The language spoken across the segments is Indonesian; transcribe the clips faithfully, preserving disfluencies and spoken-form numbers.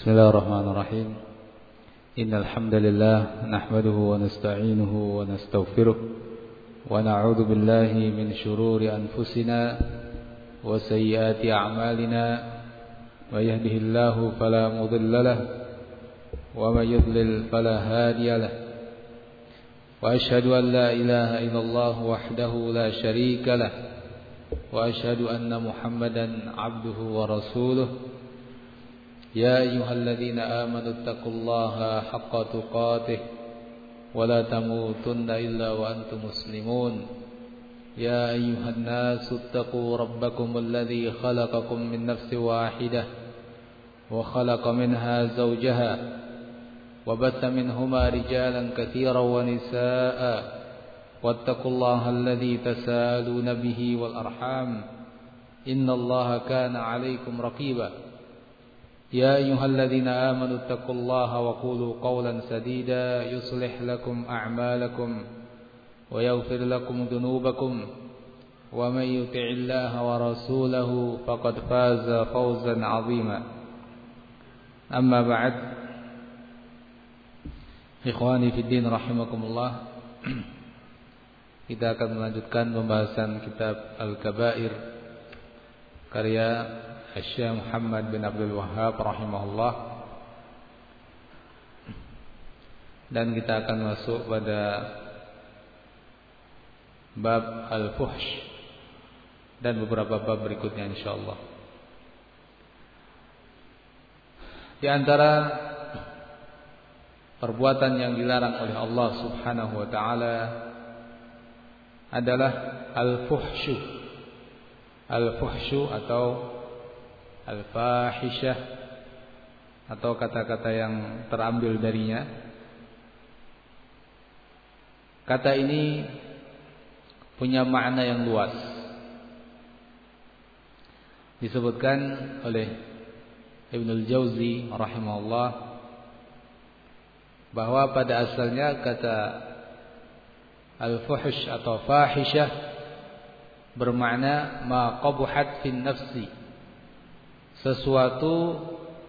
Bismillahirrahmanirrahim. Innal hamdalillah nahmaduhu wa nasta'inuhu wa nastaghfiruh wa na'udzu billahi min shururi anfusina wa sayyiati a'malina. May yahdihillahu fala mudilla lahu wa may yudlil fala hadiya lahu. Wa asyhadu an la ilaha illallah wahdahu la syarika lahu wa asyhadu anna Muhammadan 'abduhu wa rasuluh. يا أيها الذين آمنوا اتقوا الله حق تقاته ولا تموتن إلا وأنتم مسلمون. يا أيها الناس اتقوا ربكم الذي خلقكم من نفس واحدة وخلق منها زوجها وبث منهما رجالا كثيرا ونساء واتقوا الله الذي تساءلون به والأرحام إن الله كان عليكم رقيبا. يا أيها الذين آمنوا اتقوا الله وقولوا قولا سديدا يصلح لكم أعمالكم ويغفر لكم ذنوبكم ومن يطع الله ورسوله فقد فاز فوزا عظيما. أما بعد، إخواني في الدين rahimakumullah, kita akan melanjutkan pembahasan kitab Al-Kabair karya Syekh Muhammad bin Abdul Wahhab rahimahullah, dan kita akan masuk pada bab al-fuhsh dan beberapa bab berikutnya insyaallah. Di antara perbuatan yang dilarang oleh Allah Subhanahu wa taala adalah al-fuhsyu. Al-fuhsyu atau al-fahishah atau kata-kata yang terambil darinya. Kata ini punya makna yang luas. Disebutkan oleh Ibnul Jauzi rahimahullah bahwa pada asalnya kata al-fuhsh atau fahishah bermakna ma qabuhat fin nafsi, sesuatu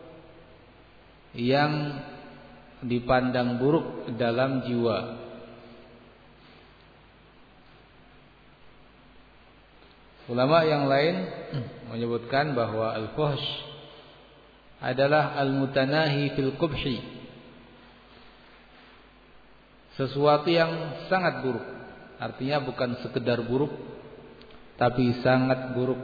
yang dipandang buruk dalam jiwa. Ulama yang lain menyebutkan bahwa al-fuhsh adalah al-mutanahi fil qubhi, sesuatu yang sangat buruk. Artinya bukan sekedar buruk, tapi sangat buruk.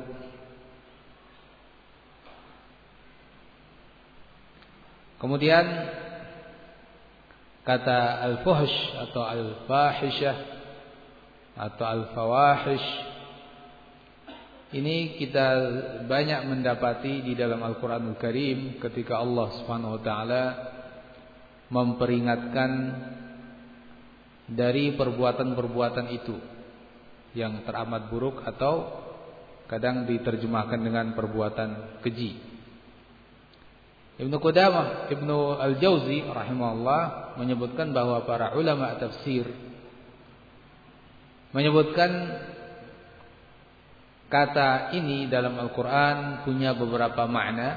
Kemudian kata al-fuhsh atau al-fahishah atau al-fawahish ini kita banyak mendapati di dalam Al-Qur'anul Karim ketika Allah Subhanahu wa taala memperingatkan dari perbuatan-perbuatan itu yang teramat buruk atau kadang diterjemahkan dengan perbuatan keji. Ibnu Qudamah, Ibnu Al-Jauzi rahimahullah menyebutkan bahwa para ulama tafsir menyebutkan kata ini dalam Al-Quran punya beberapa makna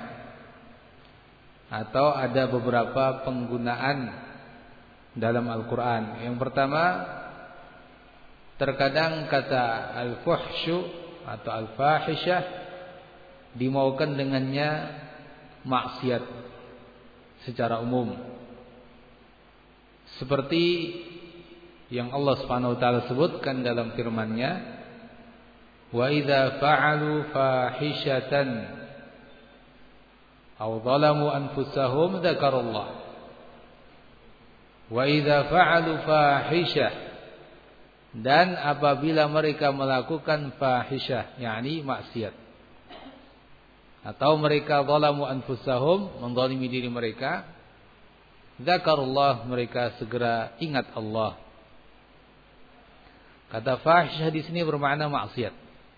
atau ada beberapa penggunaan dalam Al-Quran. Yang pertama, terkadang kata al-fuhsyu atau al-fahishah dimaukan dengannya maksiat secara umum, seperti yang Allah Subhanahu wa taala sebutkan dalam firman-Nya, wa idza fa'alu fahishatan aw zalamu anfusahum dzakarullah. Wa idza fa'alu fahishah, dan apabila mereka melakukan fahishah, yakni maksiat, atau mereka zalamu anfusahum, menzalimi diri mereka, dzakarullah, mereka segera ingat Allah. Kata fahishah di sini bermakna maksiat.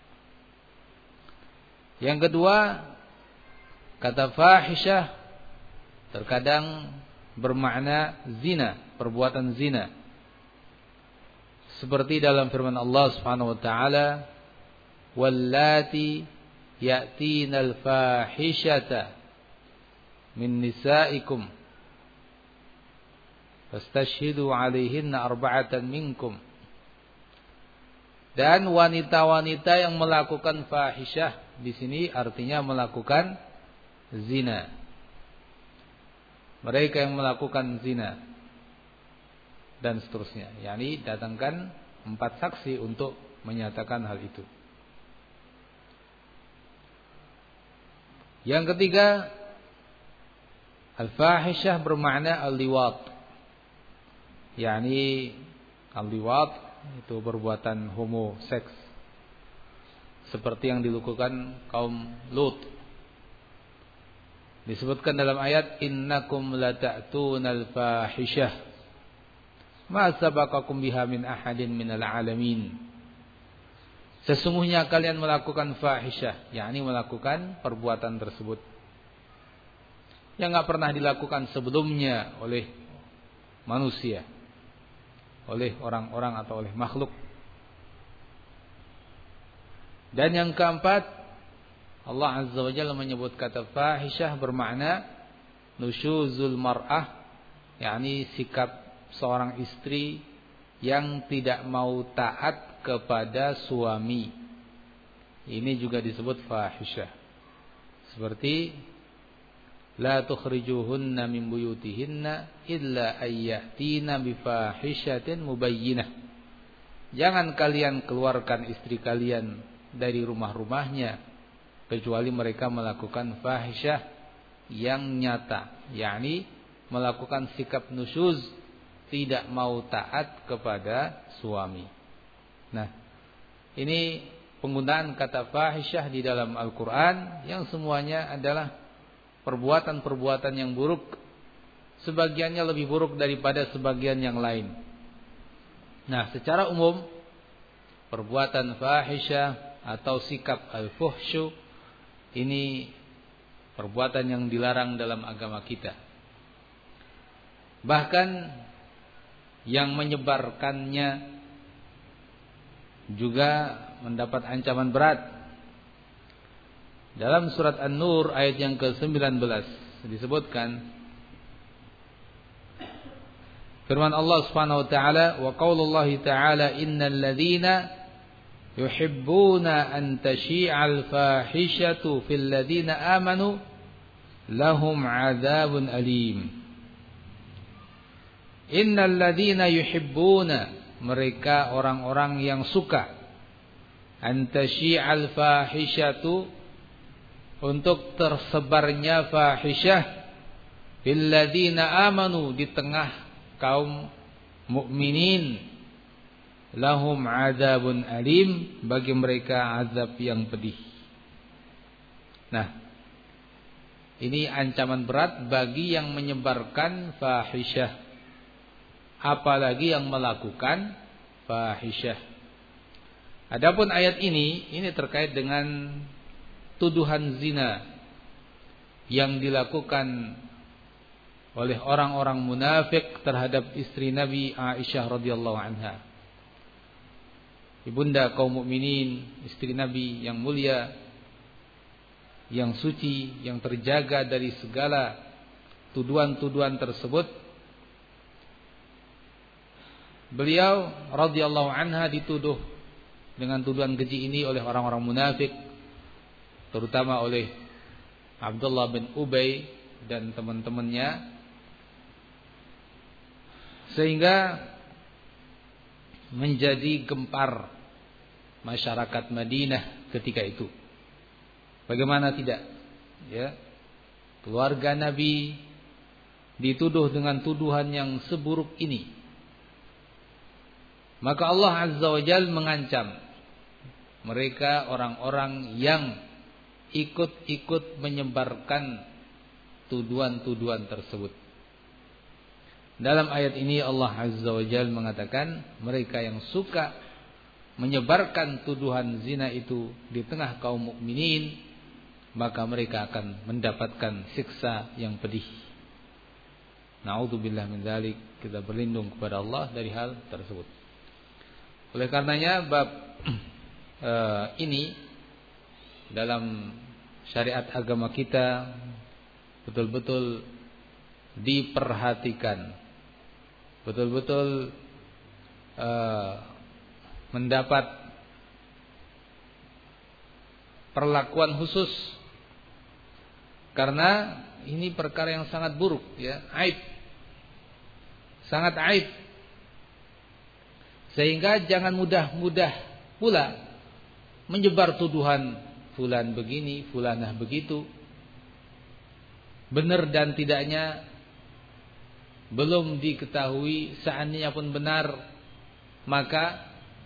Yang kedua, kata fahishah terkadang bermakna zina, perbuatan zina. Seperti dalam firman Allah Subhanahu wa taala, wallati ya'tinal fahishata min nisaikum fastashhidu 'alaihinna arba'atan minkum. Dan wanita-wanita yang melakukan fahisyah di sini artinya melakukan zina. Mereka yang melakukan zina dan seterusnya. Yani datangkan empat saksi untuk menyatakan hal itu. Yang ketiga, al-fahisyah bermakna al-liwat. Yani al-liwat itu perbuatan homoseks seperti yang dilakukan kaum Lut. Disebutkan dalam ayat innakum lata'tunal fahisyah ma sabaqakum biha min ahadin minal alamin. Sesungguhnya kalian melakukan fahisyah, yakni melakukan perbuatan tersebut yang enggak pernah dilakukan sebelumnya oleh manusia, oleh orang-orang atau oleh makhluk. Dan yang keempat, Allah Azza wa Jalla menyebut kata fahisyah bermakna nusyuzul mar'ah, yakni sikap seorang istri yang tidak mau taat kepada suami. Ini juga disebut fahisyah. Seperti la tukhrijuhunna min buyutihinna illa ayyatina bifahishatin mubayyinah. Jangan kalian keluarkan istri kalian dari rumah-rumahnya kecuali mereka melakukan fahisyah yang nyata, yakni melakukan sikap nusyuz, tidak mau taat kepada suami. Nah, ini penggunaan kata fahisyah di dalam Al-Qur'an yang semuanya adalah perbuatan-perbuatan yang buruk, sebagiannya lebih buruk daripada sebagian yang lain. Nah, secara umum perbuatan fahisyah atau sikap al-fuhsyu ini perbuatan yang dilarang dalam agama kita. Bahkan yang menyebarkannya juga mendapat ancaman berat. Dalam surat An-Nur ayat yang ke sembilan belas disebutkan firman Allah Subhanahu wa taala, wa qaulullahi taala innal ladzina yuhibbuna an tashi'al fahishatu fil ladzina amanu lahum 'adzabun alim. Innal ladzina yuhibbuna, mereka orang-orang yang suka an tashi'al fahishatu, untuk tersebarnya fahisyah fil ladzina amanu, di tengah kaum mukminin, lahum adzabun alim, bagi mereka azab yang pedih. Nah, ini ancaman berat bagi yang menyebarkan fahisyah, apalagi yang melakukan fahisyah. Adapun ayat ini ini terkait dengan tuduhan zina yang dilakukan oleh orang-orang munafik terhadap istri Nabi Aisyah radhiyallahu anha, ibunda kaum mukminin, istri Nabi yang mulia, yang suci, yang terjaga dari segala tuduhan-tuduhan tersebut. Beliau radhiyallahu anha dituduh dengan tuduhan keji ini oleh orang-orang munafik, terutama oleh Abdullah bin Ubay dan teman-temannya, sehingga menjadi gempar masyarakat Madinah ketika itu. Bagaimana tidak, ya, keluarga Nabi dituduh dengan tuduhan yang seburuk ini. Maka Allah Azza wa Jalla mengancam mereka, orang-orang yang ikut-ikut menyebarkan tuduhan-tuduhan tersebut. Dalam ayat ini Allah Azza wa Jalla mengatakan mereka yang suka menyebarkan tuduhan zina itu di tengah kaum mukminin, maka mereka akan mendapatkan siksa yang pedih. Na'udzubillah min dzalik, kita berlindung kepada Allah dari hal tersebut. Oleh karenanya bab e, ini dalam syariat agama kita betul-betul diperhatikan, betul-betul uh, mendapat perlakuan khusus, karena ini perkara yang sangat buruk, ya, aib, sangat aib. Sehingga jangan mudah-mudah pula menyebar tuduhan fulan begini, fulanah begitu. Benar dan tidaknya belum diketahui, seandainya pun benar, maka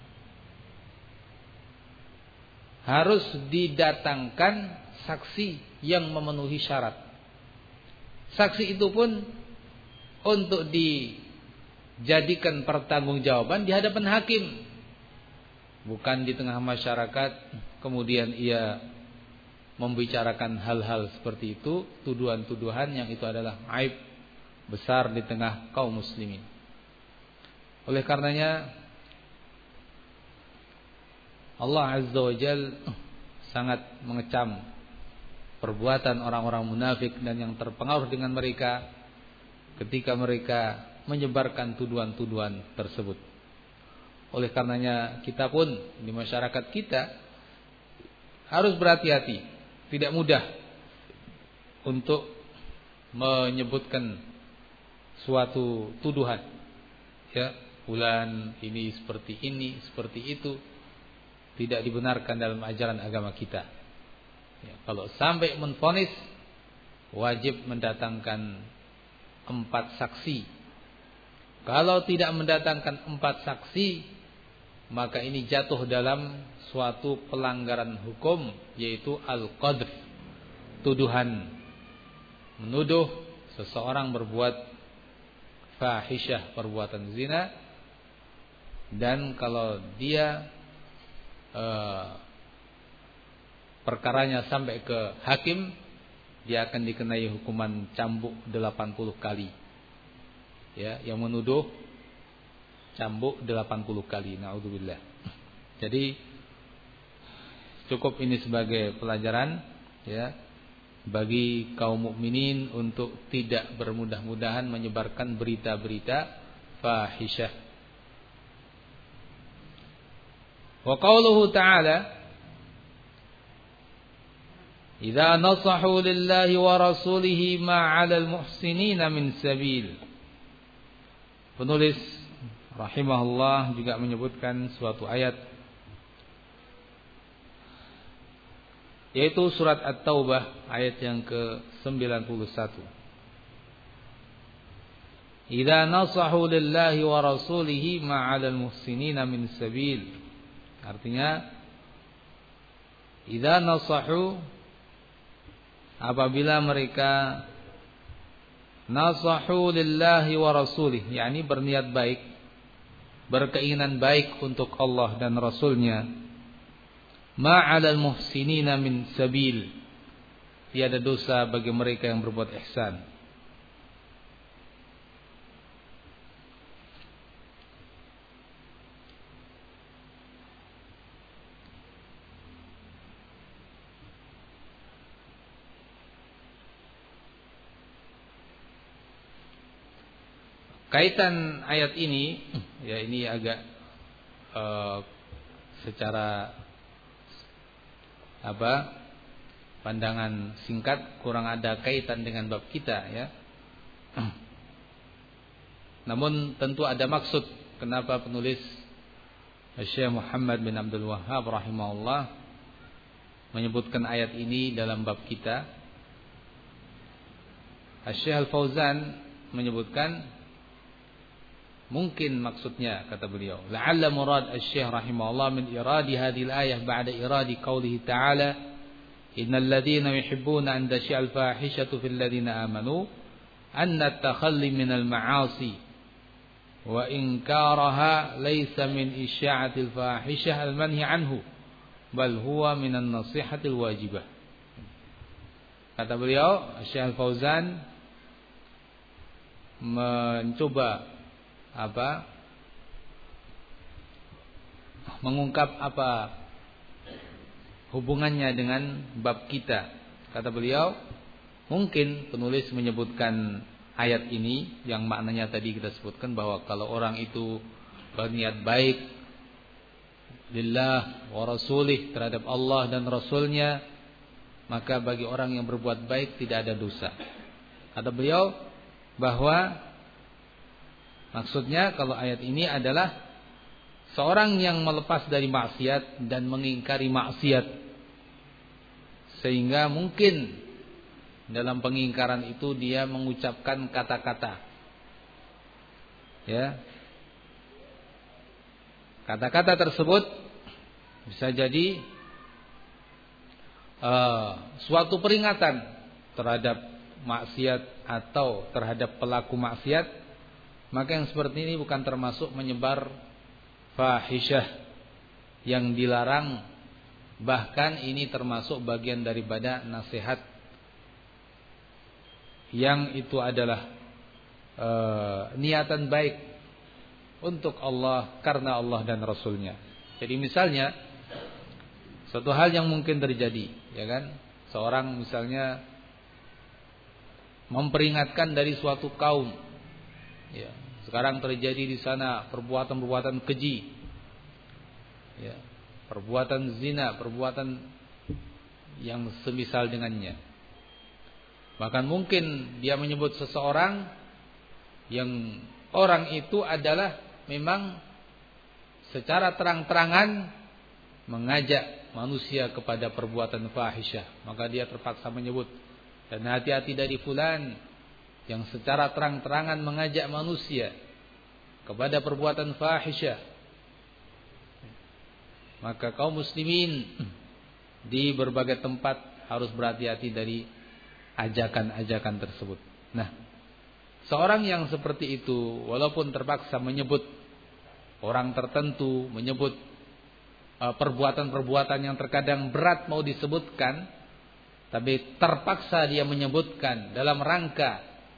harus didatangkan saksi yang memenuhi syarat. Saksi itu pun untuk dijadikan pertanggungjawaban di hadapan hakim, bukan di tengah masyarakat kemudian ia membicarakan hal-hal seperti itu, tuduhan-tuduhan yang itu adalah aib besar di tengah kaum muslimin. Oleh karenanya Allah Azza wa Jalla sangat mengecam perbuatan orang-orang munafik dan yang terpengaruh dengan mereka ketika mereka menyebarkan tuduhan-tuduhan tersebut. Oleh karenanya kita pun di masyarakat kita harus berhati-hati, tidak mudah untuk menyebutkan suatu tuduhan, ya, fulan ini seperti ini, seperti itu, tidak dibenarkan dalam ajaran agama kita. Ya, kalau sampai menvonis, wajib mendatangkan empat saksi. Kalau tidak mendatangkan empat saksi, maka ini jatuh dalam suatu pelanggaran hukum, yaitu al-qadhf, tuduhan, menuduh seseorang berbuat fahisyah, perbuatan zina, dan kalau dia uh, perkaranya sampai ke hakim, dia akan dikenai hukuman cambuk delapan puluh kali. Ya, yang menuduh cambuk delapan puluh kali. Naudzubillah. Jadi cukup ini sebagai pelajaran, ya, bagi kaum mukminin untuk tidak bermudah-mudahan menyebarkan berita-berita fahisyah. Wa qauluhu ta'ala, idza nasahu lillahi wa rasulihi ma 'alal muhsinina min sabil. Penulis rahimahullah juga menyebutkan suatu ayat, yaitu surat At-Taubah ayat yang ke sembilan puluh satu. Idza nasahu lillahi wa rasulihi ma 'alal muhsinina min sabil. Artinya, idza nasahu, apabila mereka nasahu lillahi wa rasulih, yakni berniat baik, berkeinginan baik untuk Allah dan Rasulnya, ma'alal muhsinina min sabil, tiada dosa bagi mereka yang berbuat ihsan. Kaitan ayat ini, ya ini agak uh, secara apa pandangan singkat kurang ada kaitan dengan bab kita, ya. Namun tentu ada maksud kenapa penulis Syekh Muhammad bin Abdul Wahhab rahimahullah menyebutkan ayat ini dalam bab kita. Syekh Al-Fauzan menyebutkan, mungkin maksudnya, kata beliau, la'alla murad asy-syekh rahimahullah min iradi hadhil ayah ba'da iradi qawlihi ta'ala innal ladzina yuhibbuna an tashi'al fahishatu fil ladzina amanu anna at-takhalli minal ma'asi wa inkaraha laysa min isya'atil fahishah al-manhi anhu bal huwa minan nasihatil wajibah. Kata beliau, Syekh Al-Fauzan mencoba apa mengungkap apa hubungannya dengan bab kita. Kata beliau, Mungkin penulis menyebutkan ayat ini yang maknanya tadi kita sebutkan, bahwa kalau orang itu berniat baik lillah wa rasulih, terhadap Allah dan Rasulnya, maka bagi orang yang berbuat baik tidak ada dosa. Kata beliau bahwa maksudnya kalau ayat ini adalah seorang yang melepas dari maksiat dan mengingkari maksiat, sehingga mungkin dalam pengingkaran itu dia mengucapkan kata-kata, ya, kata-kata tersebut bisa jadi uh, suatu peringatan terhadap maksiat atau terhadap pelaku maksiat, maka yang seperti ini bukan termasuk menyebar fahisyah yang dilarang. Bahkan ini termasuk bagian daripada nasihat yang itu adalah e, niatan baik untuk Allah, karena Allah dan Rasulnya. Jadi misalnya suatu hal yang mungkin terjadi, ya kan, seorang misalnya memperingatkan dari suatu kaum, ya, sekarang terjadi di sana perbuatan-perbuatan keji, ya, perbuatan zina, perbuatan yang semisal dengannya. Bahkan mungkin dia menyebut seseorang yang orang itu adalah memang secara terang-terangan mengajak manusia kepada perbuatan fahisyah, maka dia terpaksa menyebut, dan hati-hati dari fulan yang secara terang-terangan mengajak manusia kepada perbuatan fahisyah. Maka kaum muslimin di berbagai tempat harus berhati-hati dari ajakan-ajakan tersebut. Nah, seorang yang seperti itu walaupun terpaksa menyebut orang tertentu, menyebut uh, perbuatan-perbuatan yang terkadang berat mau disebutkan, tapi terpaksa dia menyebutkan dalam rangka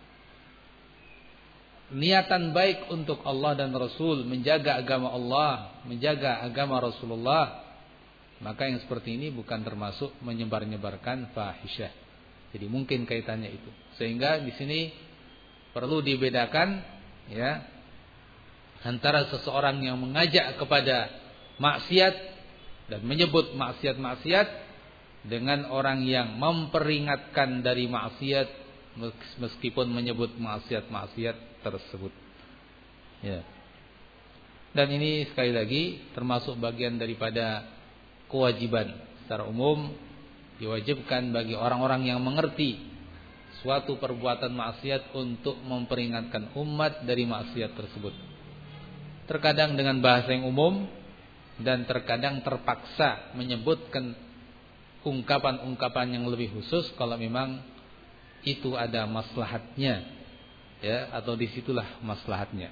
niatan baik untuk Allah dan Rasul, menjaga agama Allah, menjaga agama Rasulullah, maka yang seperti ini bukan termasuk menyebar-nyebarkan fahisyah. Jadi mungkin kaitannya itu. Sehingga di sini perlu dibedakan, ya, antara seseorang yang mengajak kepada maksiat dan menyebut maksiat-maksiat dengan orang yang memperingatkan dari maksiat meskipun menyebut maksiat-maksiat tersebut. Ya. Dan ini sekali lagi termasuk bagian daripada kewajiban secara umum, diwajibkan bagi orang-orang yang mengerti suatu perbuatan maksiat untuk memperingatkan umat dari maksiat tersebut. Terkadang dengan bahasa yang umum dan terkadang terpaksa menyebutkan ungkapan-ungkapan yang lebih khusus kalau memang itu ada maslahatnya, ya, atau disitulah maslahatnya.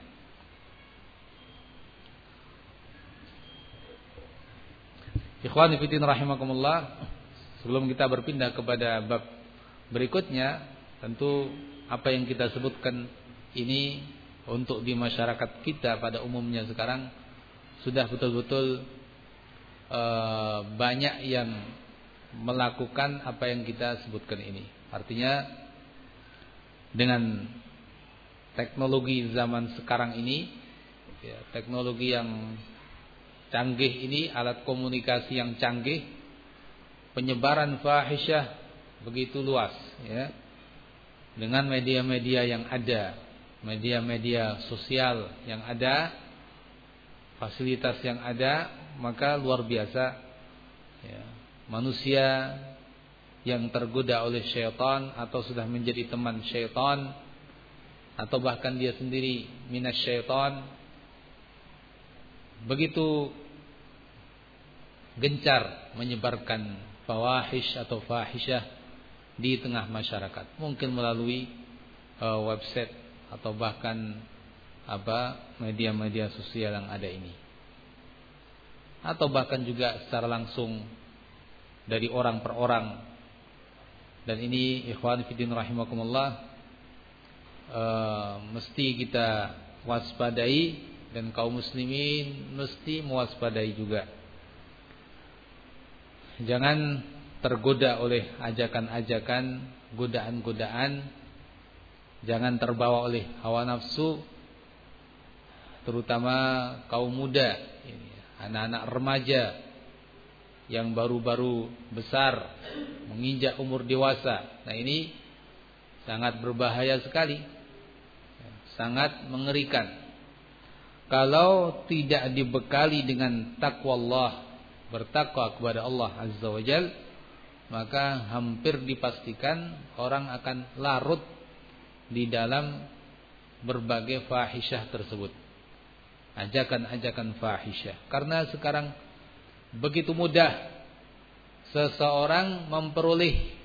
Ikhwani fillah rahimakumullah, sebelum kita berpindah kepada bab berikutnya, tentu apa yang kita sebutkan ini untuk di masyarakat kita pada umumnya sekarang sudah betul-betul e, banyak yang melakukan apa yang kita sebutkan ini. Artinya dengan teknologi zaman sekarang ini, ya, teknologi yang canggih ini, alat komunikasi yang canggih, penyebaran fahisyah begitu luas, ya, dengan media-media yang ada, media-media sosial yang ada, fasilitas yang ada, maka luar biasa, ya, manusia yang tergoda oleh syaitan atau sudah menjadi teman syaitan atau bahkan dia sendiri minas syaitan begitu gencar menyebarkan fawahish atau fahisyah di tengah masyarakat, mungkin melalui uh, website atau bahkan apa media-media sosial yang ada ini, atau bahkan juga secara langsung dari orang per orang. Dan ini ikhwan fillah rahimakumullah, uh, mesti kita waspadai, dan kaum muslimin mesti mewaspadai juga. Jangan tergoda oleh ajakan-ajakan, godaan-godaan, jangan terbawa oleh hawa nafsu, terutama kaum muda, anak-anak remaja yang baru-baru besar, menginjak umur dewasa. Nah, ini sangat berbahaya sekali, sangat mengerikan. Kalau tidak dibekali dengan takwa Allah, bertakwa kepada Allah Azza wa Jal, maka hampir dipastikan orang akan larut di dalam berbagai fahisyah tersebut, ajakan-ajakan fahisyah. Karena sekarang begitu mudah seseorang memperoleh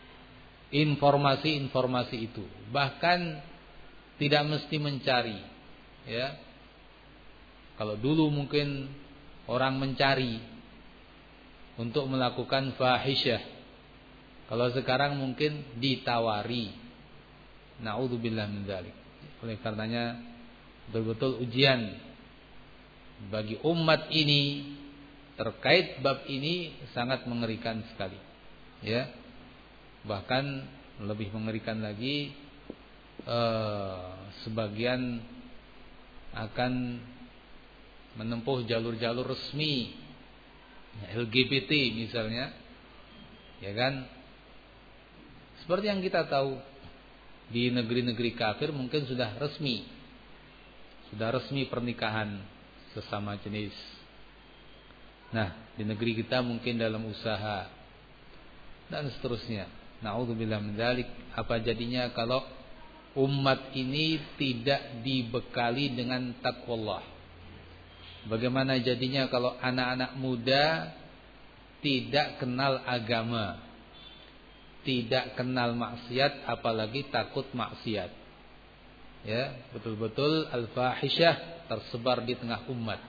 informasi-informasi itu, bahkan tidak mesti mencari, ya. Kalau dulu mungkin orang mencari untuk melakukan fahisyah, kalau sekarang mungkin ditawari. Na'udzubillah min dzalik. Oleh karenanya betul-betul ujian bagi umat ini terkait bab ini sangat mengerikan sekali, ya. Bahkan lebih mengerikan lagi, eh, sebagian akan menempuh jalur-jalur resmi, L G B T misalnya, ya kan? Seperti yang kita tahu, di negeri-negeri kafir mungkin sudah resmi, sudah resmi pernikahan sesama jenis. Nah, di negeri kita mungkin dalam usaha dan seterusnya. Na'udzubillah min dzalik. Apa jadinya kalau umat ini tidak dibekali dengan taqwallah? Bagaimana jadinya kalau anak-anak muda tidak kenal agama, tidak kenal maksiat, apalagi takut maksiat? Ya, betul-betul al-fahisyah tersebar di tengah umat.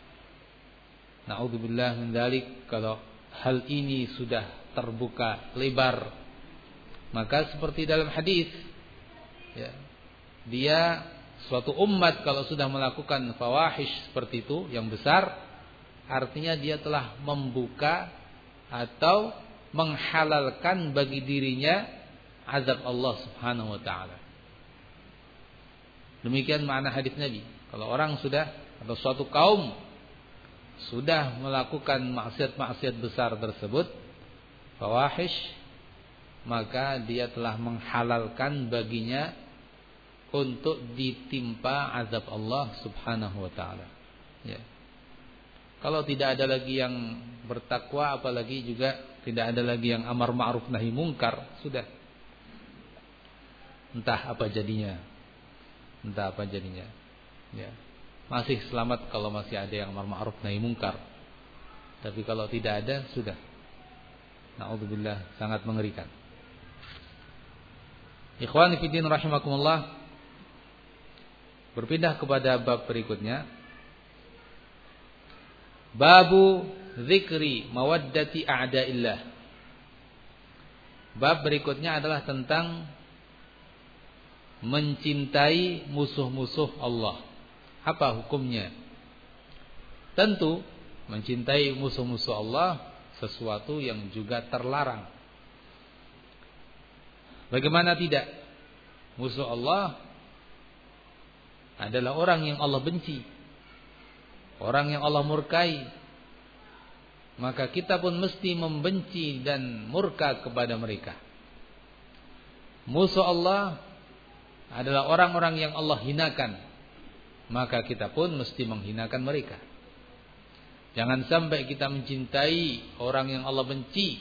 Na'udzubillah min dzalik. Kalau hal ini sudah terbuka lebar, maka seperti dalam hadis, ya, dia suatu umat kalau sudah melakukan fawahish seperti itu yang besar, artinya dia telah membuka atau menghalalkan bagi dirinya azab Allah Subhanahu wa taala. Demikian makna hadis Nabi. Kalau orang sudah, atau suatu kaum sudah melakukan maksiat-maksiat besar tersebut, fawahish, maka dia telah menghalalkan baginya untuk ditimpa azab Allah Subhanahu wa taala. Ya. Kalau tidak ada lagi yang bertakwa, apalagi juga tidak ada lagi yang amar ma'ruf nahi mungkar, sudah. Entah apa jadinya. Entah apa jadinya. Ya. Masih selamat kalau masih ada yang amar ma'ruf nahi mungkar. Tapi kalau tidak ada, sudah. Na'udzubillah, sangat mengerikan. Ikhwani fiddin rahimakumullah. Berpindah kepada bab berikutnya. Babu zikri mawaddati a'da'illah. Bab berikutnya adalah tentang mencintai musuh-musuh Allah. Apa hukumnya? Tentu mencintai musuh-musuh Allah sesuatu yang juga terlarang. Bagaimana tidak? Musuh Allah adalah orang yang Allah benci, orang yang Allah murkai. Maka kita pun mesti membenci dan murka kepada mereka. Musuh Allah adalah orang-orang yang Allah hinakan, maka kita pun mesti menghinakan mereka. Jangan sampai kita mencintai orang yang Allah benci,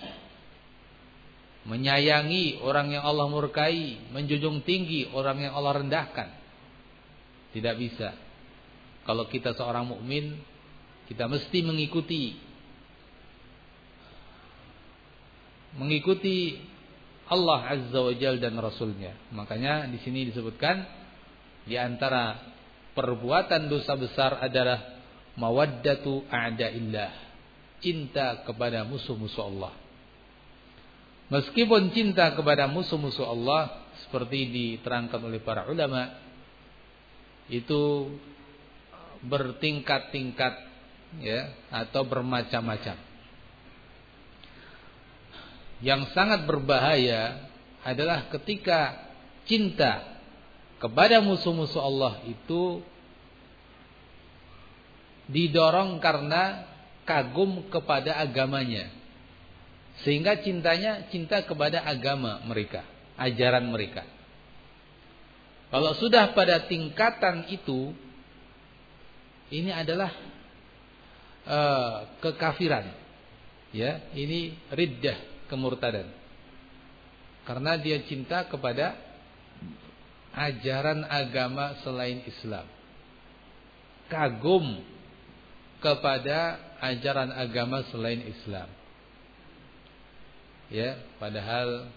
menyayangi orang yang Allah murkai, menjunjung tinggi orang yang Allah rendahkan. Tidak bisa. Kalau kita seorang mukmin, kita mesti mengikuti mengikuti Allah Azza wa Jalla dan Rasulnya. Makanya di sini disebutkan di antara perbuatan dosa besar adalah mawaddatu a'da'illah, cinta kepada musuh-musuh Allah. Meskipun cinta kepada musuh-musuh Allah seperti diterangkan oleh para ulama itu bertingkat-tingkat, ya, atau bermacam-macam. yang sangat berbahaya adalah ketika cinta kepada musuh-musuh Allah itu didorong karena kagum kepada agamanya, sehingga cintanya cinta kepada agama mereka, ajaran mereka. Kalau sudah pada tingkatan itu, ini adalah uh, kekafiran, ya, ini riddah, kemurtadan, karena dia cinta kepada ajaran agama selain Islam, kagum kepada ajaran agama selain Islam. Ya, padahal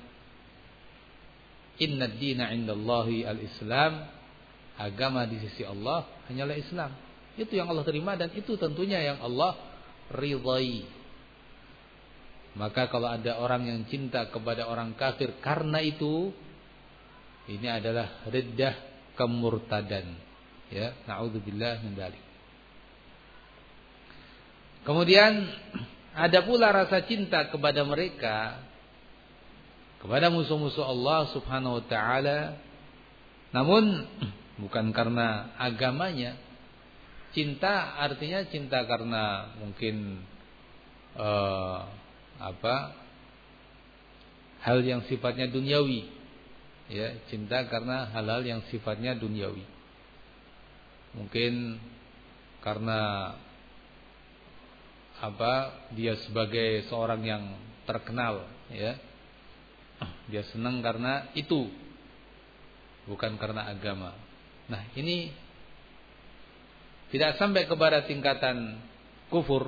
inna ad-dina 'indallahi al-Islam, agama di sisi Allah hanyalah Islam. Itu yang Allah terima dan itu tentunya yang Allah ridhai. Maka kalau ada orang yang cinta kepada orang kafir karena itu, ini adalah riddah, kemurtadan. Ya, na'udzubillah min dzalik. Kemudian ada pula rasa cinta kepada mereka, kepada musuh-musuh Allah Subhanahu wa taala, namun bukan karena agamanya. Cinta artinya cinta karena mungkin uh, apa? hal yang sifatnya duniawi. Ya, cinta karena hal-hal yang sifatnya duniawi. Mungkin karena apa? Dia sebagai seorang yang terkenal, ya. Dia senang karena itu, bukan karena agama. Nah, ini tidak sampai kepada tingkatan kufur,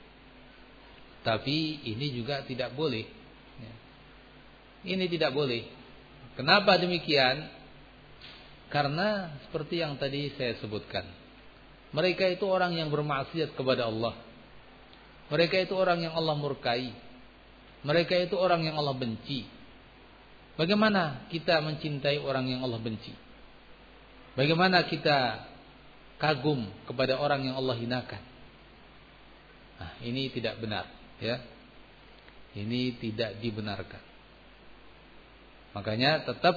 tapi ini juga tidak boleh. Ini tidak boleh. Kenapa demikian? Karena seperti yang tadi saya sebutkan, mereka itu orang yang bermaksiat kepada Allah. Mereka itu orang yang Allah murkai. Mereka itu orang yang Allah benci. Bagaimana kita mencintai orang yang Allah benci? Bagaimana kita kagum kepada orang yang Allah hinakan? Nah, ini tidak benar, ya. Ini tidak dibenarkan. Makanya tetap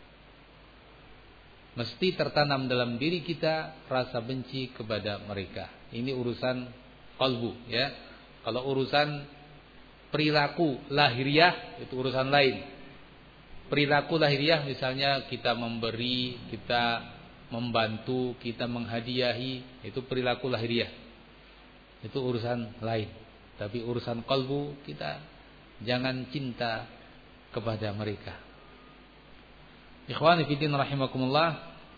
mesti tertanam dalam diri kita rasa benci kepada mereka. Ini urusan qalbu, ya. Kalau urusan perilaku lahiriah itu urusan lain. Perilaku lahiriah misalnya kita memberi, kita membantu, kita menghadiahi, itu perilaku lahiriah. Itu urusan lain. Tapi urusan qalbu, kita jangan cinta kepada mereka. Ikhwani fillah rahimakumullah,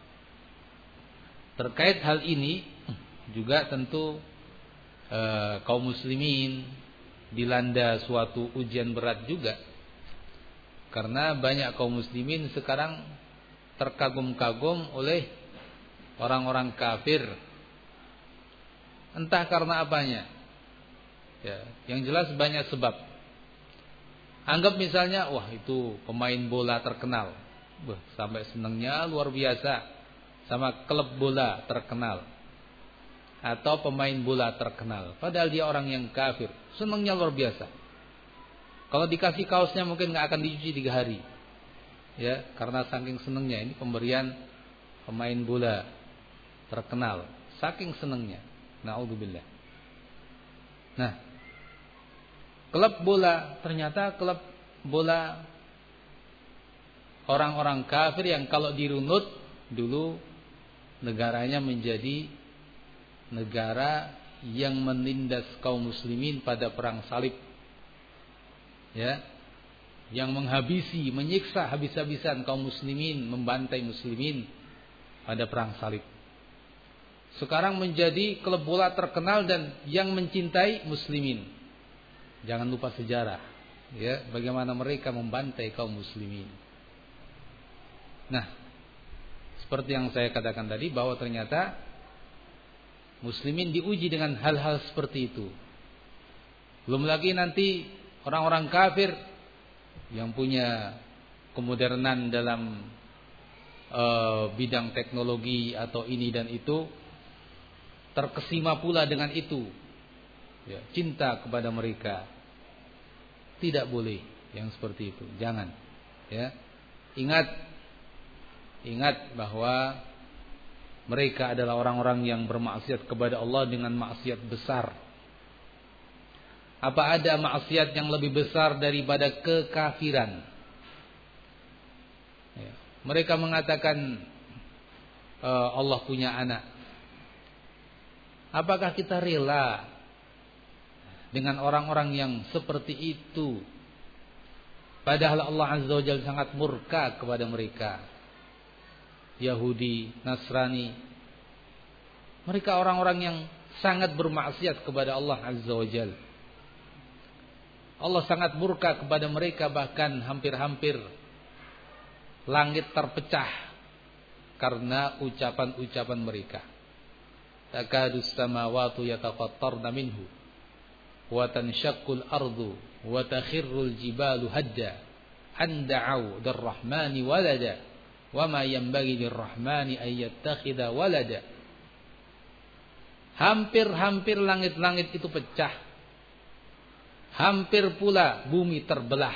terkait hal ini juga tentu eh, kaum muslimin dilanda suatu ujian berat juga. Karena banyak kaum muslimin sekarang terkagum-kagum oleh orang-orang kafir. Entah karena apanya. Ya, yang jelas banyak sebab. Anggap misalnya, wah itu pemain bola terkenal. Wah, sampai senangnya luar biasa sama klub bola terkenal. Atau pemain bola terkenal. Padahal dia orang yang kafir. Senangnya luar biasa. Kalau dikasih kaosnya mungkin gak akan dicuci tiga hari. Ya, karena saking senangnya. Ini pemberian pemain bola terkenal. Saking senangnya. Na'udzubillah. Nah, klub bola, ternyata klub bola orang-orang kafir yang kalau dirunut dulu negaranya menjadi negara yang menindas kaum muslimin pada perang salib. Ya, yang menghabisi, menyiksa habis-habisan kaum muslimin, membantai muslimin pada perang salib. Sekarang menjadi klub bola terkenal dan yang mencintai muslimin. Jangan lupa sejarah, ya, bagaimana mereka membantai kaum muslimin. Nah, seperti yang saya katakan tadi, bahwa ternyata muslimin diuji dengan hal-hal seperti itu. Belum lagi nanti orang-orang kafir yang punya kemodernan dalam uh, bidang teknologi atau ini dan itu, terkesima pula dengan itu, ya, cinta kepada mereka. Tidak boleh, yang seperti itu. Jangan. Ya. Ingat ingat bahwa mereka adalah orang-orang yang bermaksiat kepada Allah dengan maksiat besar. Apa ada maksiat yang lebih besar daripada kekafiran? Ya. Mereka mengatakan e, Allah punya anak. Apakah kita rela dengan orang-orang yang seperti itu? Padahal Allah Azza wa Jalla sangat murka kepada mereka. Yahudi, Nasrani. Mereka orang-orang yang sangat bermaksiat kepada Allah Azza wa Jalla. Allah sangat murka kepada mereka, bahkan hampir-hampir langit terpecah karena ucapan-ucapan mereka. Takadus samawati yatafattarna minhu wa tanshaqqul ardu wa takhirrul jibalu hadda an da'u darrahmani walada wa ma yanbaghi lirrahmani ay yattakhidha walada. Hampir-hampir langit-langit itu pecah. Hampir pula bumi terbelah.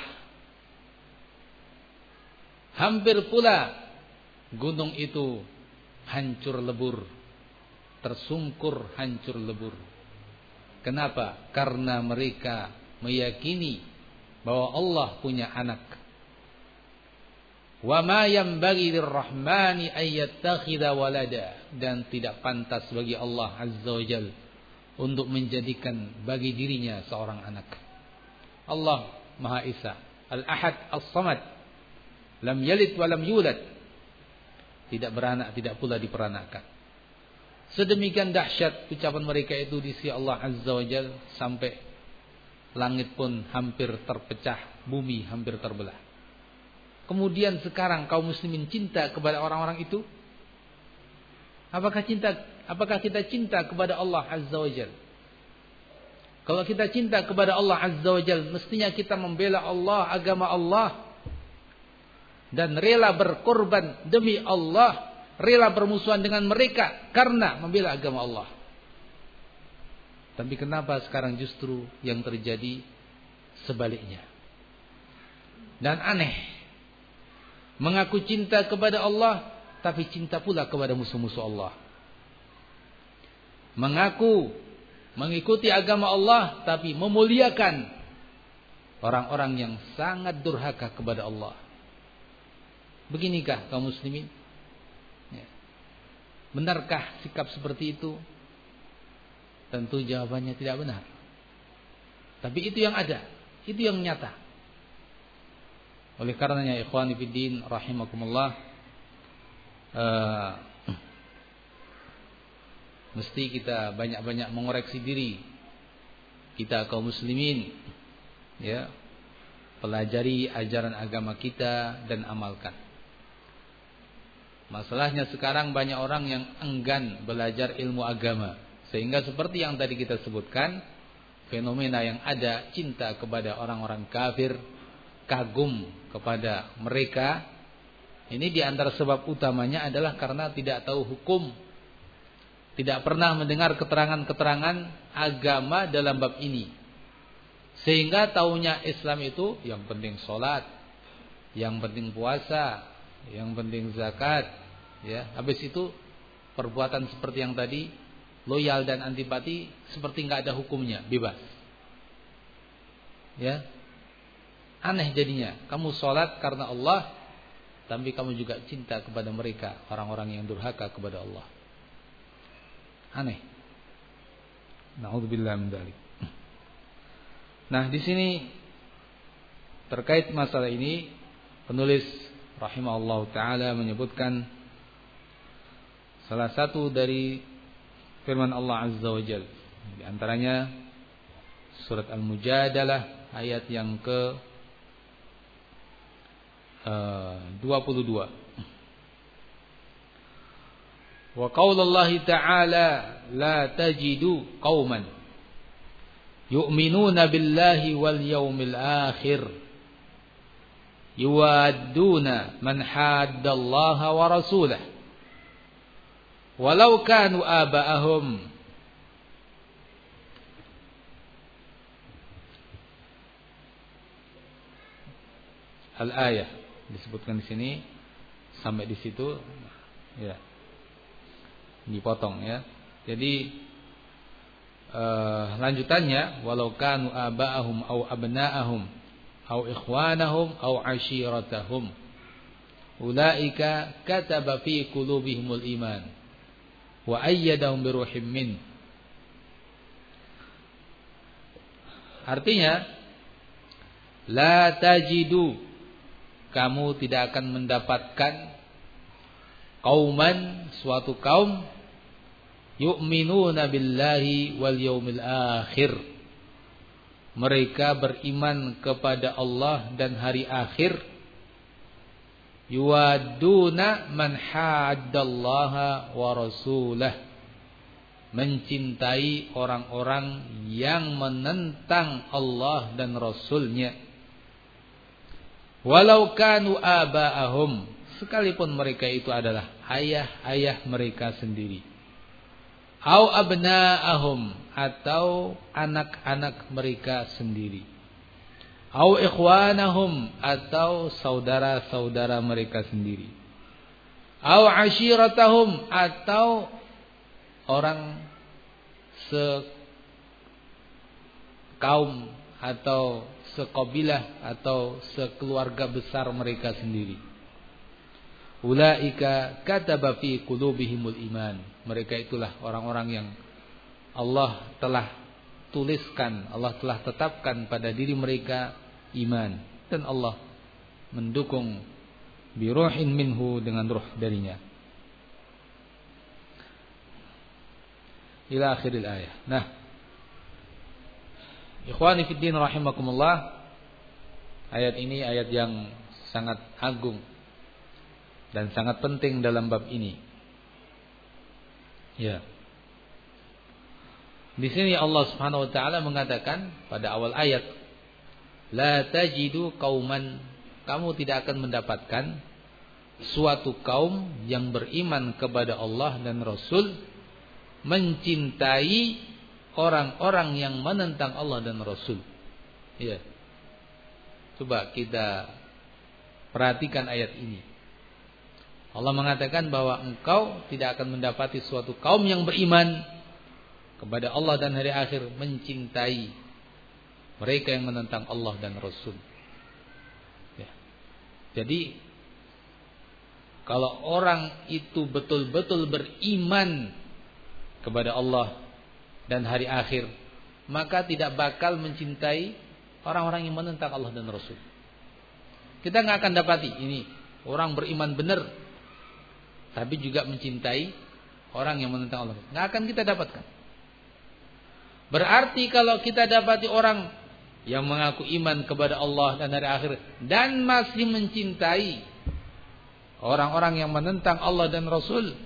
Hampir pula gunung itu hancur lebur, tersungkur hancur lebur. Kenapa? Karena mereka meyakini bahwa Allah punya anak. Wa ma yanbaghi lirrahmani ay yattakhidha walada, dan tidak pantas bagi Allah Azza wa Jalla untuk menjadikan bagi dirinya seorang anak. Allah Maha Esa, Al-Ahad, As-Samad, lam yalid wa lam yulad, tidak beranak, tidak pula diperanakkan. Sedemikian dahsyat ucapan mereka itu di sisi Allah Azza wa Jalla, sampai langit pun hampir terpecah, bumi hampir terbelah. Kemudian sekarang kaum muslimin cinta kepada orang-orang itu? Apakah cinta? Apakah kita cinta kepada Allah Azza wa Jalla? Kalau kita cinta kepada Allah Azza wa Jalla, mestinya kita membela Allah, agama Allah, dan rela berkorban demi Allah, rela bermusuhan dengan mereka karena membela agama Allah. Tapi kenapa sekarang justru yang terjadi sebaliknya? Dan aneh, mengaku cinta kepada Allah, tapi cinta pula kepada musuh-musuh Allah. Mengaku mengikuti agama Allah, tapi memuliakan orang-orang yang sangat durhaka kepada Allah. Beginikah kaum muslimin? Ya. Benarkah sikap seperti itu? Tentu jawabannya tidak benar. Tapi itu yang ada, itu yang nyata. Oleh karenanya ikhwani fiddin rahimakumullah, uh, mesti kita banyak-banyak mengoreksi diri kita kaum muslimin, ya, pelajari ajaran agama kita dan amalkan. Masalahnya sekarang banyak orang yang enggan belajar ilmu agama, sehingga seperti yang tadi kita sebutkan, fenomena yang ada cinta kepada orang-orang kafir, kagum kepada mereka. Ini di antara sebab utamanya adalah karena tidak tahu hukum, tidak pernah mendengar keterangan-keterangan agama dalam bab ini. Sehingga taunya Islam itu yang penting sholat, yang penting puasa, yang penting zakat, ya. Habis itu perbuatan seperti yang tadi, loyal dan antipati, seperti nggak ada hukumnya, bebas. Ya. Aneh jadinya, kamu sholat karena Allah, tapi kamu juga cinta kepada mereka, orang-orang yang durhaka kepada Allah. Aneh. Na'udzubillah min dzalik. Nah, di sini terkait masalah ini penulis rahimahullah taala menyebutkan salah satu dari firman Allah Azza wa Jalla. Di antaranya surat Al-Mujadalah ayat yang ke uh, dua puluh dua. Wa qaulullahi ta'ala la tajidu qauman yu'minuna billahi wal yawmil akhir yuwadduna man haddallaha wa rasulah walau kanu aba'ahum al-ayah. Disebutkan di sini sampai di situ ya. Dipotong ya. Jadi uh, lanjutannya walau kanu aba'ahum au abna'ahum au ikhwanahum au ashiratahum ulaika kataba fi qulubihimul iman wa ayyadahum biruhim min. Artinya la tajidu, kamu tidak akan mendapatkan qauman, suatu kaum, yu'minuna billahi wal yaumil akhir, mereka beriman kepada Allah dan hari akhir, yuwaduna man haddallaha wa rasulah, mencintai orang-orang yang menentang Allah dan Rasulnya, walau kanu aba'ahum, sekalipun mereka itu adalah ayah-ayah mereka sendiri, au abna'ahum, atau anak-anak mereka sendiri, au ikhwanahum, atau saudara-saudara mereka sendiri, au ashiratahum, atau orang sekaum atau sekabilah atau sekeluarga besar mereka sendiri. Ulaika kataba fi qulubihimul iman, mereka itulah orang-orang yang Allah telah tuliskan, Allah telah tetapkan pada diri mereka iman, dan Allah mendukung bi ruhin minhu, dengan ruh darinya. Ila akhiril ayah. Nah, ikhwani fid din rahimakumullah, ayat ini ayat yang sangat agung dan sangat penting dalam bab ini. Ya. Di sini Allah Subhanahu wa taala mengatakan pada awal ayat, la tajidu qauman, kamu tidak akan mendapatkan suatu kaum yang beriman kepada Allah dan Rasul, mencintai orang-orang yang menentang Allah dan Rasul. Ya. Coba kita perhatikan ayat ini. Allah mengatakan bahwa engkau tidak akan mendapati suatu kaum yang beriman kepada Allah dan hari akhir mencintai mereka yang menentang Allah dan Rasul. Ya. Jadi kalau orang itu betul-betul beriman kepada Allah dan hari akhir, maka tidak bakal mencintai orang-orang yang menentang Allah dan Rasul. Kita nggak akan dapati ini orang beriman benar tapi juga mencintai orang yang menentang Allah. Nggak akan kita dapatkan. Berarti kalau kita dapati orang yang mengaku iman kepada Allah dan hari akhir dan masih mencintai orang-orang yang menentang Allah dan Rasul,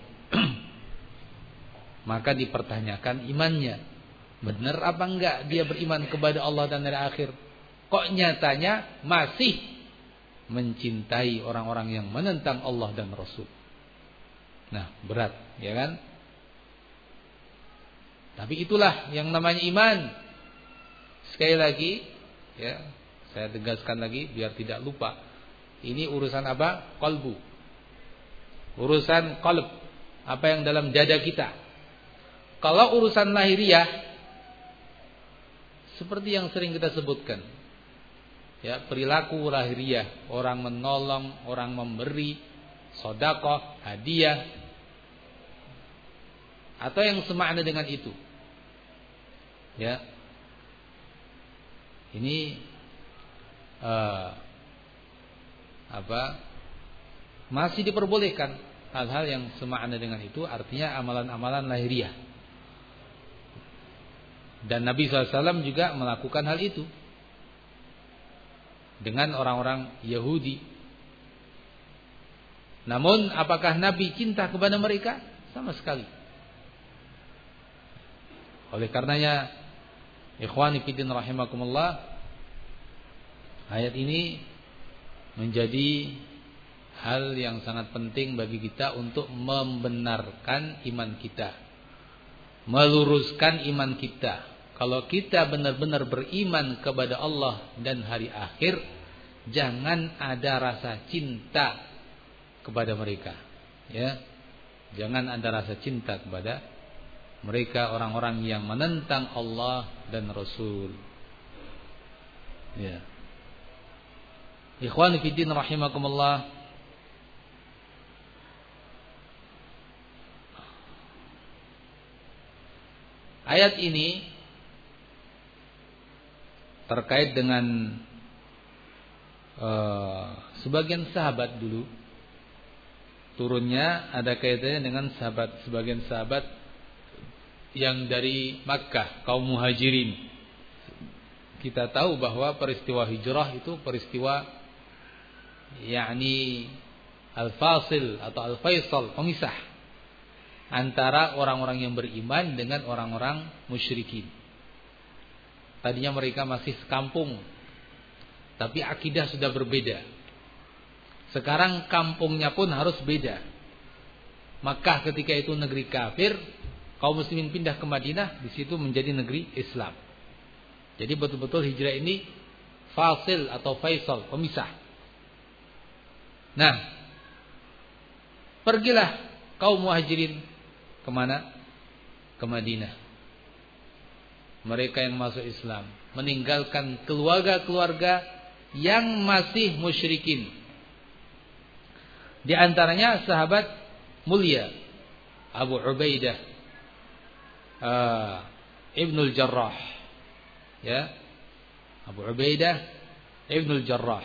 maka dipertanyakan imannya. Benar apa enggak dia beriman kepada Allah dan hari akhir? Kok nyatanya masih mencintai orang-orang yang menentang Allah dan Rasul? Nah, berat, ya kan? Tapi itulah yang namanya iman. Sekali lagi, ya, saya tegaskan lagi biar tidak lupa. Ini urusan apa? Qalbu. Urusan qalb. Apa yang dalam dada kita. Kalau urusan lahiriah, seperti yang sering kita sebutkan, ya, perilaku lahiriah, orang menolong, orang memberi sedekah, hadiah, atau yang semakna dengan itu, ya, ini uh, apa masih diperbolehkan hal-hal yang semakna dengan itu, artinya amalan-amalan lahiriah. Dan Nabi shallallahu alaihi wasallam juga melakukan hal itu dengan orang-orang Yahudi. Namun apakah Nabi cinta kepada mereka? Sama sekali. Oleh karenanya, ikhwani fillah rahimakumullah, ayat ini menjadi hal yang sangat penting bagi kita untuk membenarkan iman kita, meluruskan iman kita. Kalau kita benar-benar beriman kepada Allah dan hari akhir, jangan ada rasa cinta kepada mereka, ya. Jangan ada rasa cinta kepada mereka, orang-orang yang menentang Allah dan Rasul. Ya. Ikhwani fiddin rahimakumullah. Ayat ini terkait dengan uh, sebagian sahabat dulu. Turunnya ada kaitannya dengan sahabat, sebagian sahabat yang dari Makkah, kaum Muhajirin. Kita tahu bahwa peristiwa hijrah itu peristiwa yakni al-fasil atau al-faisal, pemisah antara orang-orang yang beriman dengan orang-orang musyrikin. Tadinya mereka masih sekampung, tapi akidah sudah berbeda. Sekarang kampungnya pun harus beda. Makkah ketika itu negeri kafir, kaum muslimin pindah ke Madinah, di situ menjadi negeri Islam. Jadi betul-betul hijrah ini fasil atau faisal, pemisah. Nah, pergilah kaum Muhajirin kemana? Ke Madinah. Mereka yang masuk Islam meninggalkan keluarga-keluarga yang masih musyrikin. Di antaranya sahabat mulia Abu Ubaidah uh, Ibnul Jarrah, ya, Abu Ubaidah Ibnul Jarrah.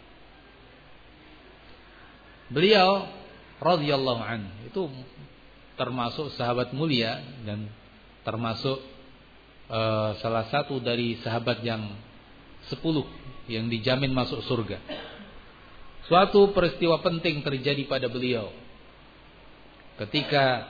Beliau radhiyallahu anhu itu termasuk sahabat mulia dan termasuk uh, salah satu dari sahabat yang sepuluh yang dijamin masuk surga. Suatu peristiwa penting terjadi pada beliau ketika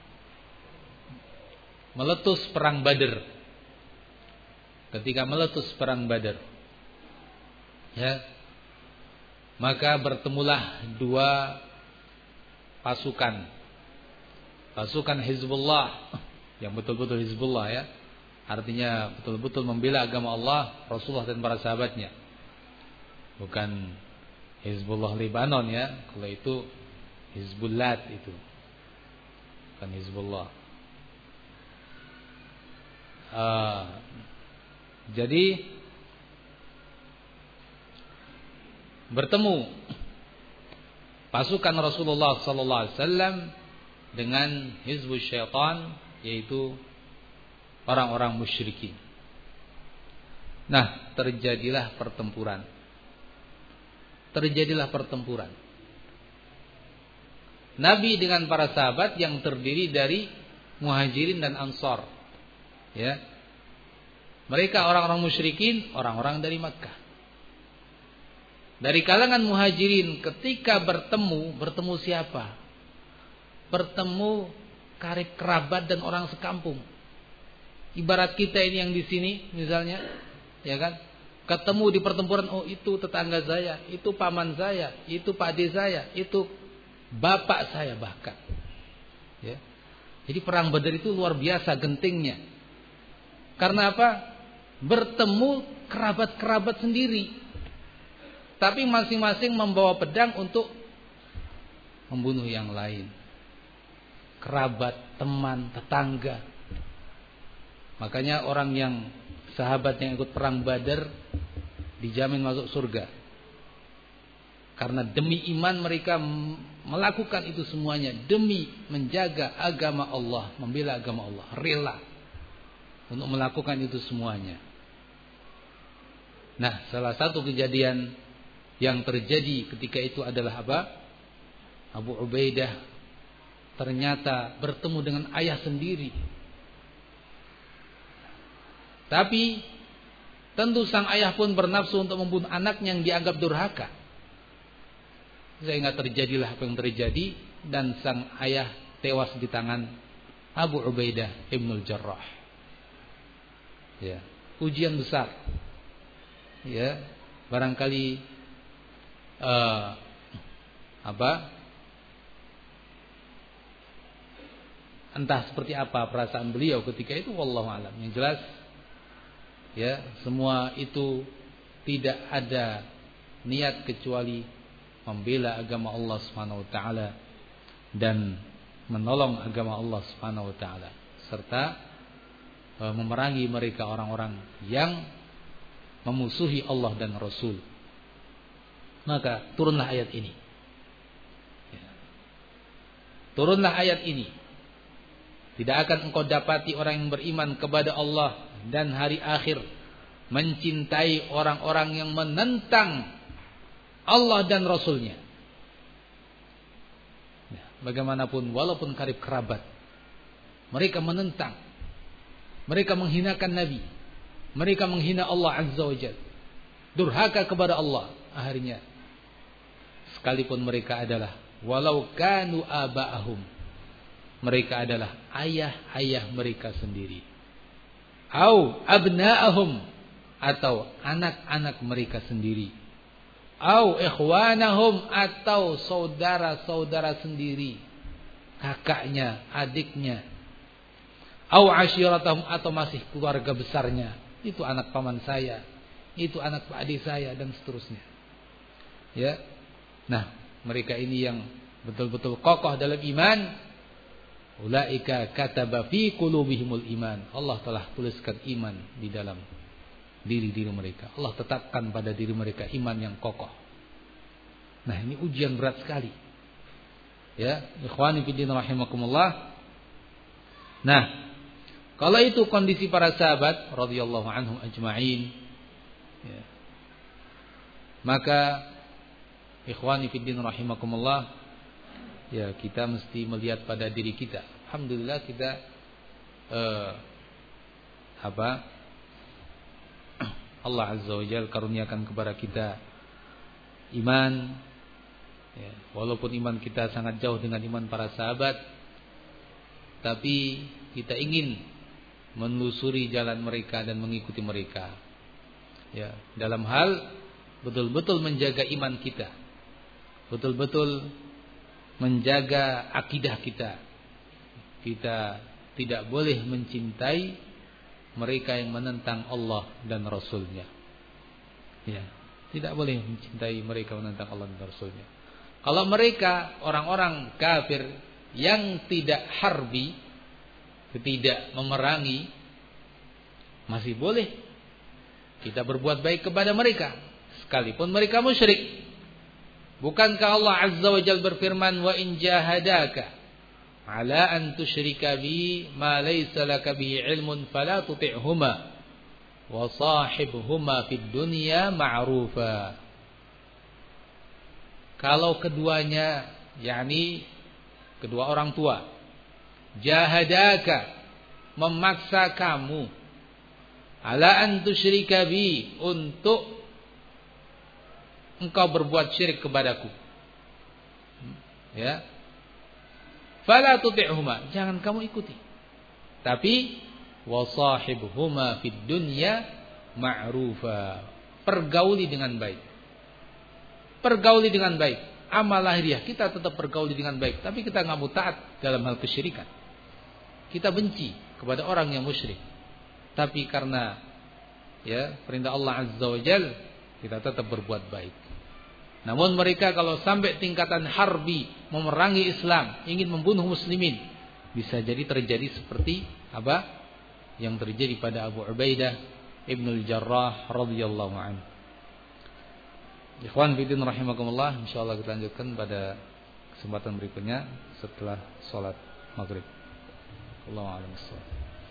meletus perang Badar. Ketika meletus perang Badar, ya, maka bertemulah dua pasukan, pasukan Hizbullah yang betul-betul Hizbullah, ya, artinya betul-betul membela agama Allah, Rasulullah dan para sahabatnya. Bukan Hizbullah Lebanon, ya, kalau itu Hizbullah itu, bukan Hizbullah. Uh, jadi bertemu pasukan Rasulullah sallallahu alaihi wasallam dengan Hizbus Syaitan, yaitu orang-orang musyrikin. Nah, terjadilah pertempuran. Terjadilah pertempuran. Nabi dengan para sahabat yang terdiri dari Muhajirin dan Ansar, ya. Mereka orang-orang musyrikin, orang-orang dari Makkah. Dari kalangan Muhajirin ketika bertemu, bertemu siapa? Bertemu karib kerabat dan orang sekampung. Ibarat kita ini yang di sini misalnya, ya kan? Ketemu di pertempuran, oh itu tetangga saya, itu paman saya, itu pakde saya, itu bapak saya bahkan. Ya. Jadi perang Badar itu luar biasa gentingnya. Karena apa? Bertemu kerabat-kerabat sendiri, tapi masing-masing membawa pedang untuk membunuh yang lain. Kerabat, teman, tetangga. Makanya orang yang sahabat yang ikut perang Badar dijamin masuk surga. Karena demi iman mereka melakukan itu semuanya, demi menjaga agama Allah, membela agama Allah, rela untuk melakukan itu semuanya. Nah, salah satu kejadian yang terjadi ketika itu adalah apa? Abu Ubaidah ternyata bertemu dengan ayah sendiri. Tapi tentu sang ayah pun bernafsu untuk membunuh anaknya yang dianggap durhaka. Sehingga terjadilah apa yang terjadi, dan sang ayah tewas di tangan Abu Ubaidah Ibnul Jarrah. Ya, ujian besar. Ya, barangkali uh, apa? Entah seperti apa perasaan beliau ketika itu, wallahu alam. Yang jelas, ya, semua itu tidak ada niat kecuali membela agama Allah Subhanahu wa taala dan menolong agama Allah Subhanahu wa taala serta e, memerangi mereka orang-orang yang memusuhi Allah dan Rasul. Maka turunlah ayat ini. Ya. Turunlah ayat ini. Tidak akan engkau dapati orang yang beriman kepada Allah dan hari akhir mencintai orang-orang yang menentang Allah dan Rasulnya. Ya. Bagaimanapun walaupun karib kerabat, mereka menentang, mereka menghinakan Nabi, mereka menghina Allah Azza wa Jalla, durhaka kepada Allah. Akhirnya sekalipun mereka adalah walau kanu aba'ahum, mereka adalah ayah-ayah mereka sendiri, au abna'ahum, atau anak-anak mereka sendiri, au ikhwanahum, atau saudara-saudara sendiri, kakaknya, adiknya, au asyiratahum, atau masih keluarga besarnya, itu anak paman saya, itu anak pak adik saya, dan seterusnya. Ya. Nah, mereka ini yang betul-betul kokoh dalam iman. Ulaika kataba fi qulubihimul iman. Allah telah tuliskan iman di dalam diri-diri mereka. Allah tetapkan pada diri mereka iman yang kokoh. Nah, ini ujian berat sekali. Ya, ikhwani fillah rahimakumullah. Nah, kalau itu kondisi para sahabat radhiyallahu anhum ajma'in, ya, maka ikhwani fillah rahimakumullah, ya, kita mesti melihat pada diri kita. Alhamdulillah kita eh, apa? Allah Azza wa Jalla karuniakan kepada kita iman, ya, walaupun iman kita sangat jauh dengan iman para sahabat, tapi kita ingin menelusuri jalan mereka dan mengikuti mereka. Ya, dalam hal betul-betul menjaga iman kita, betul-betul menjaga akidah kita. Kita tidak boleh mencintai mereka yang menentang Allah dan Rasulnya. Ya, tidak boleh mencintai mereka menentang Allah dan Rasulnya. Kalau mereka orang-orang kafir yang tidak harbi, tidak memerangi, masih boleh kita berbuat baik kepada mereka, sekalipun mereka musyrik. Bukankah Allah Azza wa Jalla berfirman, wa in jahadaka ala an tusyrika bi ma laysa laka bihi ilmun fala tuti'huma wa sahibhuma fid dunya ma'rufa. Kalau keduanya, yakni kedua orang tua, jahadaka, memaksa kamu, ala an tusyrika bi, untuk engkau berbuat syirik kepadaku, ya, fala tuti'huma, jangan kamu ikuti. Tapi wasahibhuma fid dunya ma'rufa, pergauli dengan baik. Pergauli dengan baik. Amal lahiriah kita tetap pergauli dengan baik, tapi kita enggak mau taat dalam hal kesyirikan. Kita benci kepada orang yang musyrik. Tapi karena ya perintah Allah Azza wa Jalla, kita tetap berbuat baik. Namun mereka kalau sampai tingkatan harbi, memerangi Islam, ingin membunuh muslimin, bisa jadi terjadi seperti apa yang terjadi pada Abu Ubaidah Ibnul Jarrah radhiyallahu anhu. Ikhwan fillah rahimakumullah, insyaallah kita lanjutkan pada kesempatan berikutnya setelah salat maghrib. Allahu a'lam.